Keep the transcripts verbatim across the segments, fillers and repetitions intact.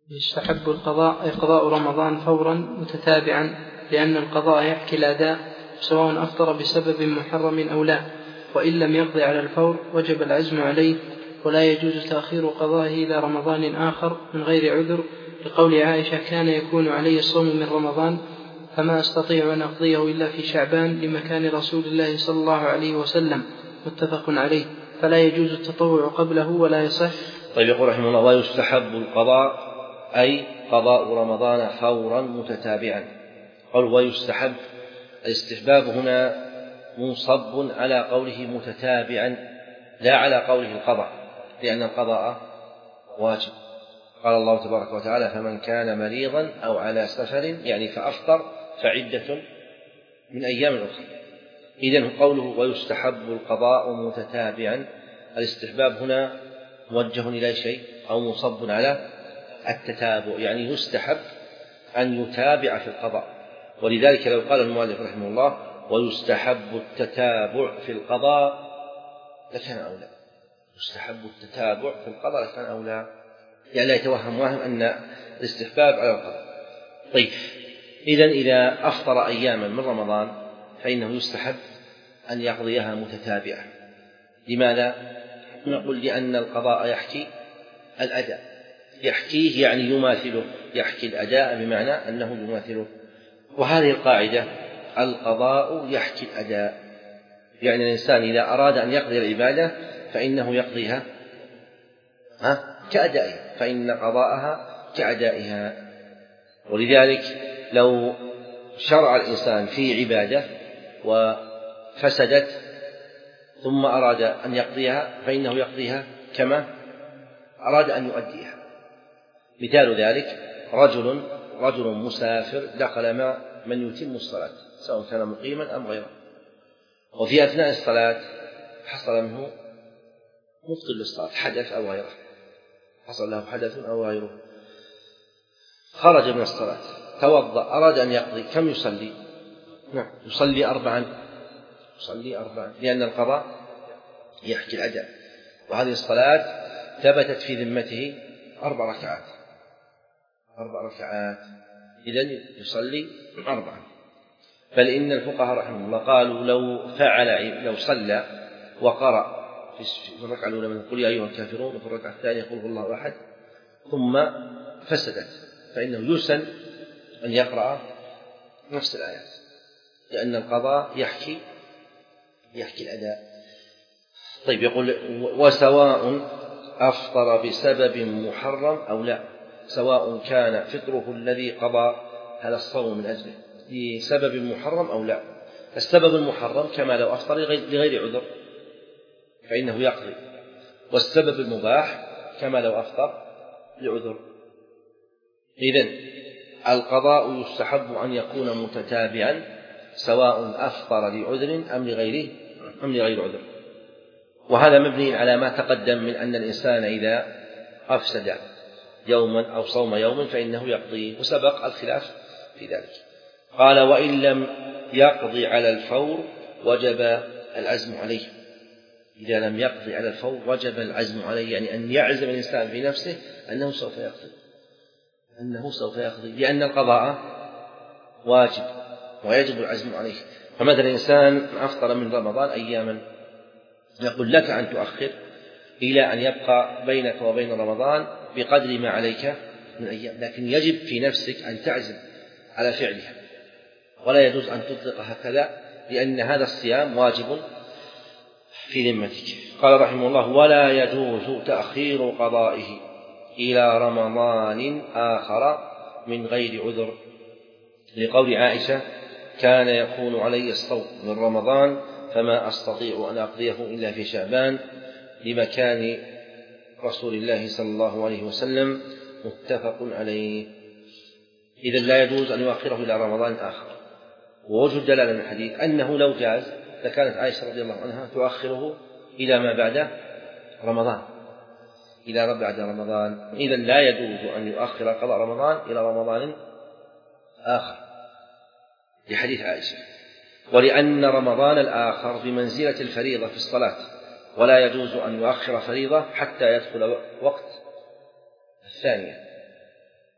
يستحب القضاء أي قضاء رمضان فورا متتابعا، لأن القضاء يحكي الأداء سواء أفطر بسبب محرم أو لا، وإن لم يقضي على الفور وجب العزم عليه، ولا يجوز تأخير قضائه إلى رمضان آخر من غير عذر، لقول عائشة: كان يكون علي الصوم من رمضان فما أستطيع أن أقضيه إلا في شعبان لمكان رسول الله صلى الله عليه وسلم، متفق عليه، فلا يجوز التطوع قبله ولا يصح. طيب، يقول رحمه الله: ويستحب القضاء أي قضاء رمضان فورا متتابعا. قال ويستحب، الاستحباب هنا منصب على قوله متتابعا لا على قوله القضاء، لأن القضاء واجب. قال الله تبارك وتعالى: فمن كان مريضا أو على سفر، يعني فأفطر، فعدة من أيام أخرى. إذن قوله ويستحب القضاء متتابعا، الاستحباب هنا موجه إلى شيء أو مصب على التتابع، يعني يستحب أن يتابع في القضاء. ولذلك لو قال المؤلف رحمه الله ويستحب التتابع في القضاء لكان أولى، يستحب التتابع في القضاء لكان أولى، يعني لا يتوهم واهم أن الاستحباب على القضاء. طيب، إذن إذا أفطر أياما من رمضان فإنه يستحب أن يقضيها متتابعة. لماذا؟ نقول لأن القضاء يحكي الأداء، يحكيه يعني يماثله، يحكي الأداء بمعنى أنه يماثله. وهذه القاعدة: القضاء يحكي الأداء، يعني الإنسان إذا أراد أن يقضي العبادة فإنه يقضيها كأدائها، فإن قضاءها كأدائها. ولذلك لو شرع الإنسان في عبادة وفسدت ثم أراد أن يقضيها فإنه يقضيها كما أراد أن يؤديها. مثال ذلك: رجل رجل مسافر دخل مع من يتم الصلاة سواء كان مقيما أم غيره، وفي أثناء الصلاة حصل منه مبطل للصلاة، حدث أو غيره، حصل له حدث أو غيره، خرج من الصلاة، توضأ، أراد أن يقضي، كم يصلي؟ نعم، يصلي أربعا، يصلي أربعا، لأن القضاء يحكي الأداء، وهذه الصلاة ثبتت في ذمته أربع ركعات، أربع ركعات، إذن يصلي أربعا. بل إن الفقهاء رحمهم الله قالوا لو فعل لو صلى وقرأ في الركعة الأولى من قل يا أيها الكافرون، وفي الركعة الثانية قل هو الله أحد، ثم فسدت، فإنه يسن أن يقرأ نفس الآيات، لأن القضاء يحكي يحكي الأداء. طيب، يقول وسواء أفطر بسبب محرم أو لا، سواء كان فطره الذي قضى هذا الصوم من أجله بسبب محرم أو لا. السبب المحرم كما لو أفطر لغير عذر فإنه يقضي، والسبب المباح كما لو أفطر لعذر. إذن القضاء يستحب أن يكون متتابعا سواء أفطر لعذر أم لغيره أم لغير عذر. وهذا مبني على ما تقدم من أن الإنسان إذا أفسد يوما أو صوم يوم فإنه يقضي، وسبق الخلاف في ذلك. قال وإن لم يقضي على الفور وجب العزم عليه. إذا لم يقضي على الفور وجب العزم عليه، يعني أن يعزم الإنسان في نفسه أنه سوف يقضي، أنه سوف يقضي، لأن القضاء واجب ويجب العزم عليه. فمثلا إنسان أفطر من رمضان أياما، يقول لك أن تؤخر إلى أن يبقى بينك وبين رمضان بقدر ما عليك من أيام، لكن يجب في نفسك أن تعزم على فعلها، ولا يجوز أن تطلق هكذا، لأن هذا الصيام واجب في ذمتك. قال رحمه الله ولا يجوز تأخير قضائه إلى رمضان آخر من غير عذر، لقول عائشة كان يكون علي الصوم من رمضان فما أستطيع أن أقضيه إلا في شعبان لمكان رسول الله صلى الله عليه وسلم، متفق عليه. إذن لا يجوز أن يؤخره إلى رمضان آخر. ووجه الدلالة من الحديث أنه لو جاز لكانت عائشة رضي الله عنها تؤخره إلى ما بعد رمضان، إلى بعد رمضان. إذن لا يجوز أن يؤخر قضاء رمضان إلى رمضان آخر لحديث عائشة، ولأن رمضان الآخر بمنزلة الفريضة في الصلاة، ولا يجوز أن يؤخر فريضة حتى يدخل وقت الثانية،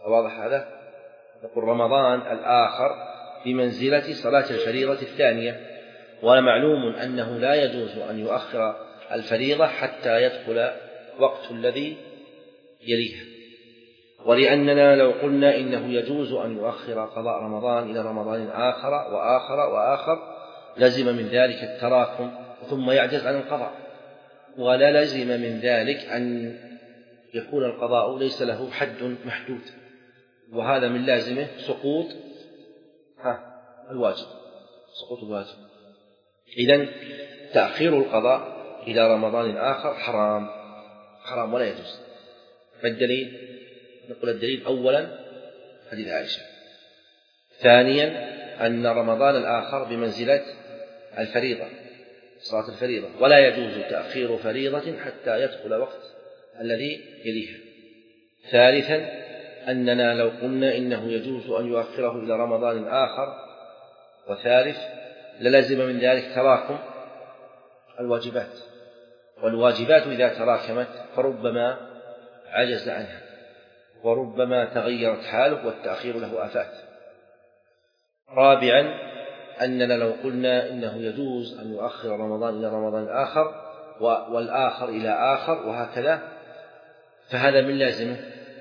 واضح هذا؟ نقول رمضان الآخر بمنزلة صلاة الفريضة الثانية، ومعلوم أنه لا يجوز أن يؤخر الفريضة حتى يدخل وقت الذي يليها. ولأننا لو قلنا إنه يجوز أن يؤخر قضاء رمضان إلى رمضان آخر وآخر وآخر لزم من ذلك التراكم ثم يعجز عن القضاء، ولا لزم من ذلك أن يكون القضاء ليس له حد محدود، وهذا من لازمه سقوط ها الواجب سقوط الواجب. إذن تأخير القضاء إلى رمضان آخر حرام حرام ولا يجوز. فالدليل نقول الدليل أولا حديث عائشة، ثانيا أن رمضان الآخر بمنزلة الفريضة صلاة الفريضة، ولا يجوز تأخير فريضة حتى يدخل وقت الذي يليها. ثالثا أننا لو قلنا إنه يجوز أن يؤخره إلى رمضان آخر وثالث للزم من ذلك تراكم الواجبات، والواجبات إذا تراكمت فربما عجز عنها وربما تغيرت حاله والتأخير له آفات. رابعا أننا لو قلنا إنه يجوز أن يؤخر رمضان إلى رمضان آخر والآخر إلى آخر وهكذا، فهذا من لازمه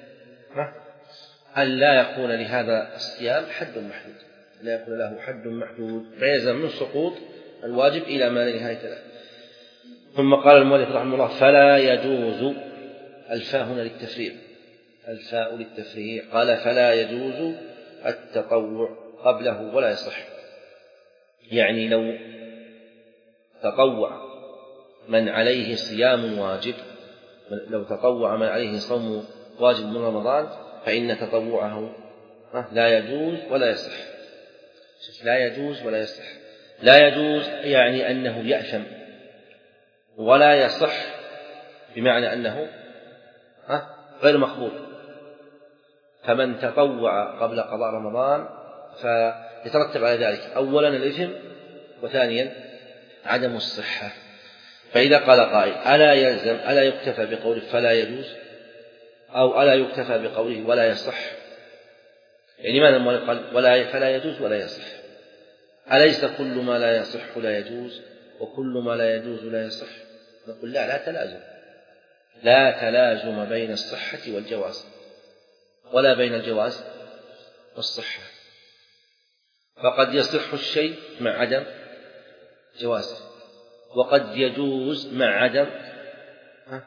أن لا يكون لهذا الصيام حد محدود، لا يكون له حد محدود، فيلزم من سقوط الواجب إلى ما لا نهاية له. ثم قال المؤلف رحمه الله: فلا يجوز، الفاء هنا للتفريق، الفاء للتفريق، قال فلا يجوز التطوع قبله ولا يصح. يعني لو تطوع من عليه صيام واجب، لو تطوع من عليه صوم واجب من رمضان فإن تطوعه لا يجوز ولا يصح. لا يجوز ولا يصح. لا يجوز يعني أنه يأثم، ولا يصح بمعنى أنه غير مقبول. فمن تطوع قبل قضاء رمضان فيترتب على ذلك أولا الإثم، وثانيا عدم الصحة. فإذا قال قائل: ألا يلزم ألا يكتفى بقوله فلا يجوز، أو ألا يكتفى بقوله ولا يصح؟ يعني ماذا المؤلف قال ولا فلا يجوز ولا يصح؟ أليس كل ما لا يصح لا يجوز وكل ما لا يجوز لا يصح؟ نقول لا، لا تلازم، لا تلازم بين الصحة والجواز، ولا بين الجواز والصحة. فقد يصح الشيء مع عدم جوازه، وقد يجوز مع عدم ها؟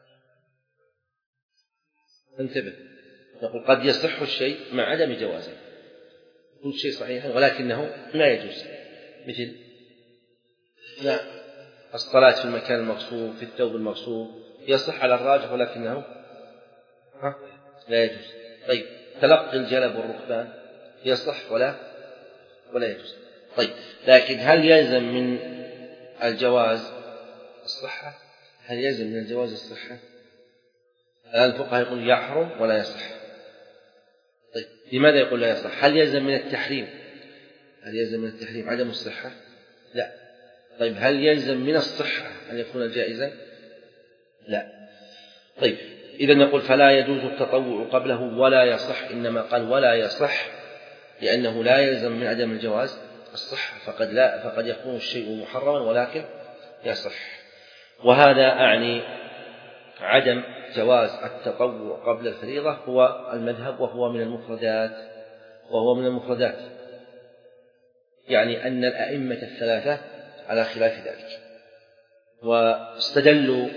انتبه، نقول قد يصح الشيء مع عدم جوازه، كل شيء صحيح ولكنه لا يجوز، مثل لا الصلاة في المكان المغصوب، في الثوب المغصوب، يصح على الراجح ولكنه ها؟ لا يجوز. طيب تلقي الجلب والركبان يصح ولا ولا يجوز. طيب لكن هل يلزم من الجواز الصحة؟ هل يلزم من الجواز الصحة؟ الآن الفقهاء يقول يحرم ولا يصح. طيب لماذا يقول لا يصح؟ هل يلزم من التحريم؟ هل يلزم من التحريم عدم الصحة؟ لا. طيب هل يلزم من الصحة أن يكون جائزا؟ لا. طيب إذا نقول فلا يجوز التطوع قبله ولا يصح، إنما قال ولا يصح لأنه لا يلزم من عدم الجواز الصحة، فقد لا فقد يكون الشيء محرما ولكن يصح. وهذا أعني عدم جواز التطوع قبل الفريضة هو المذهب، وهو من المفردات وهو من المفردات يعني أن الأئمة الثلاثة على خلاف ذلك، واستدلوا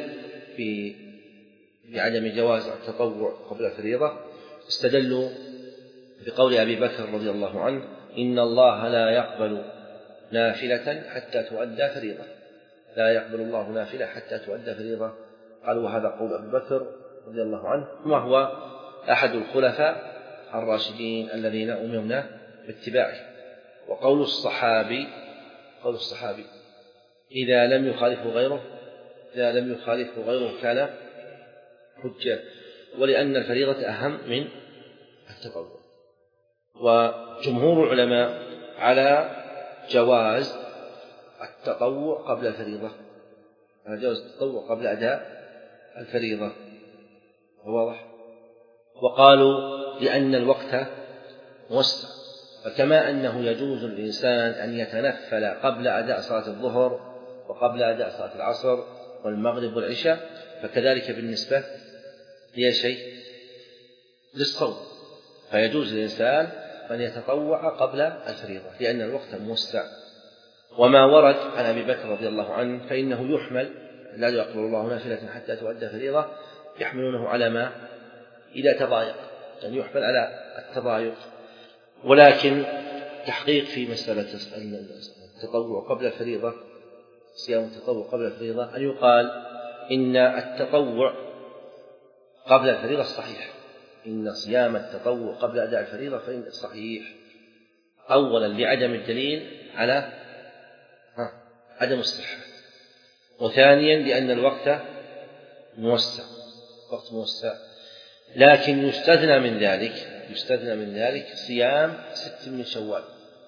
بعدم جواز التطوع قبل الفريضة، استدلوا بقول أبي بكر رضي الله عنه: إن الله لا يقبل نافلة حتى تؤدى فريضة، لا يقبل الله نافلة حتى تؤدى فريضة. قالوا وهذا قول أبي بكر رضي الله عنه، وهو أحد الخلفاء الراشدين الذين أمرنا باتباعه. وقول الصحابي قول الصحابي إذا لم يخالفه غيره إذا لم يخالفه غيره كان حجة، ولأن الفريضة أهم من التطوع. وجمهور العلماء على جواز التطوع قبل الفريضة، على جواز التطوع قبل أداء الفريضة، واضح؟ وقالوا لأن الوقت موسع. فكما أنه يجوز للإنسان أن يتنفل قبل أداء صلاة الظهر وقبل أداء صلاة العصر والمغرب والعشاء، فكذلك بالنسبة لشيء للصوم، فيجوز للإنسان أن يتطوع قبل الفريضة لأن الوقت موسع. وما ورد عن أبي بكر رضي الله عنه فإنه يحمل، لا يقبل الله نافلة حتى تؤدى فريضة، يحملونه على ما إذا تضايق، يعني يحمل على التضايق. ولكن تحقيق في مسألة التطوع قبل الفريضة، صيام التطوع قبل الفريضة، أن يقال إن التطوع قبل الفريضة صحيح، إن صيام التطوع قبل أداء الفريضة فإن صحيح، أولا لعدم الدليل على عدم الصحة، وثانيا لأن الوقت موسع، وقت موسع. لكن يستثنى من ذلك يستثنى من ذلك صيام ست من شوال،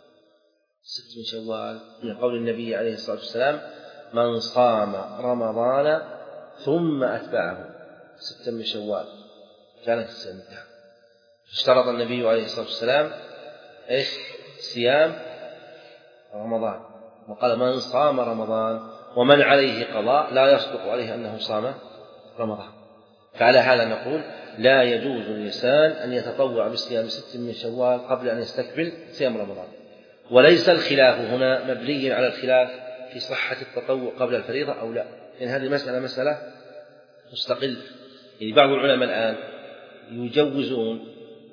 ست من شوال من قول النبي عليه الصلاة والسلام: من صام رمضان ثم أتبعه ستا من شوال كانت السنة. اشترط النبي عليه الصلاة والسلام إيش؟ صيام رمضان، وقال: من صام رمضان ومن عليه قضاء لا يصدق عليه أنه صام رمضان. فعلى هذا نقول لا يجوز للإنسان أن يتطوع بصيام ست من شوال قبل أن يستكمل صيام رمضان. وليس الخلاف هنا مبني على الخلاف في صحة التطوع قبل الفريضة أو لا، لأن هذه المسألة مسألة مستقلة. يعني بعض العلماء الآن يجوزون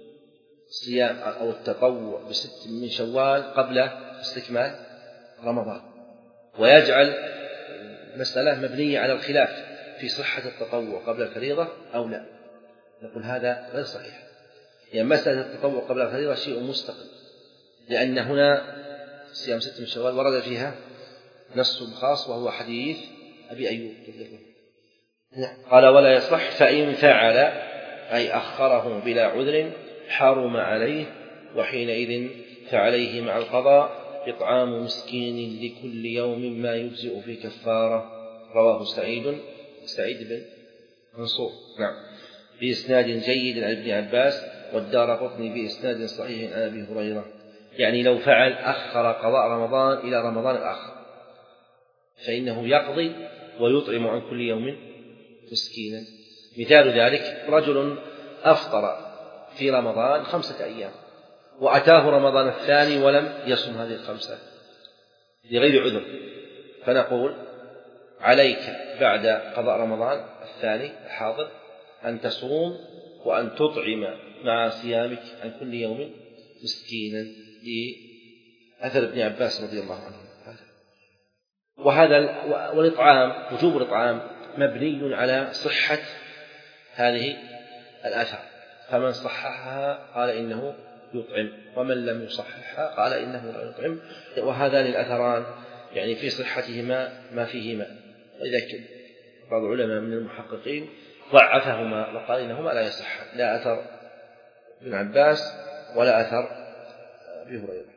صيام أو التطوع بست من شوال قبل استكمال رمضان، ويجعل مسألة مبنية على الخلاف في صحة التطوع قبل الفريضة أو لا. نقول هذا غير صحيح، يعني مسألة التطوع قبل الفريضة شيء مستقل، لأن هنا صيام ست من شوال ورد فيها نص خاص وهو حديث أبي أيوب قال: ولا يصح فإن فعل، أي أخره بلا عذر، حرم عليه، وحينئذ فعليه مع القضاء إطعام مسكين لكل يوم ما يجزئ في كفارة. رواه سعيد سعيد بن منصور نعم بإسناد جيد عن ابن عباس، والدارقطني بإسناد صحيح عن أبي هريرة. يعني لو فعل أخر قضاء رمضان إلى رمضان الآخر فإنه يقضي ويطعم عن كل يوم مسكينا. مثال ذلك: رجل أفطر في رمضان خمسة أيام وأتاه رمضان الثاني ولم يصم هذه الخمسة لغير عذر، فنقول: عليك بعد قضاء رمضان الثاني الحاضر أن تصوم وأن تطعم مع صيامك عن كل يوم مسكينا، لأثر ابن عباس رضي الله عنه. وهذا والإطعام، وجوب الإطعام مبني على صحة هذه الآثار، فمن صححها قال إنه يطعم، ومن لم يصححها قال إنه لا يطعم. وهذان الأثران يعني في صحتهما ما فيهما، ولذلك بعض العلماء من المحققين ضعفهما وقال إنهما لا يصح، لا أثر ابن عباس ولا أثر أبي هريرة.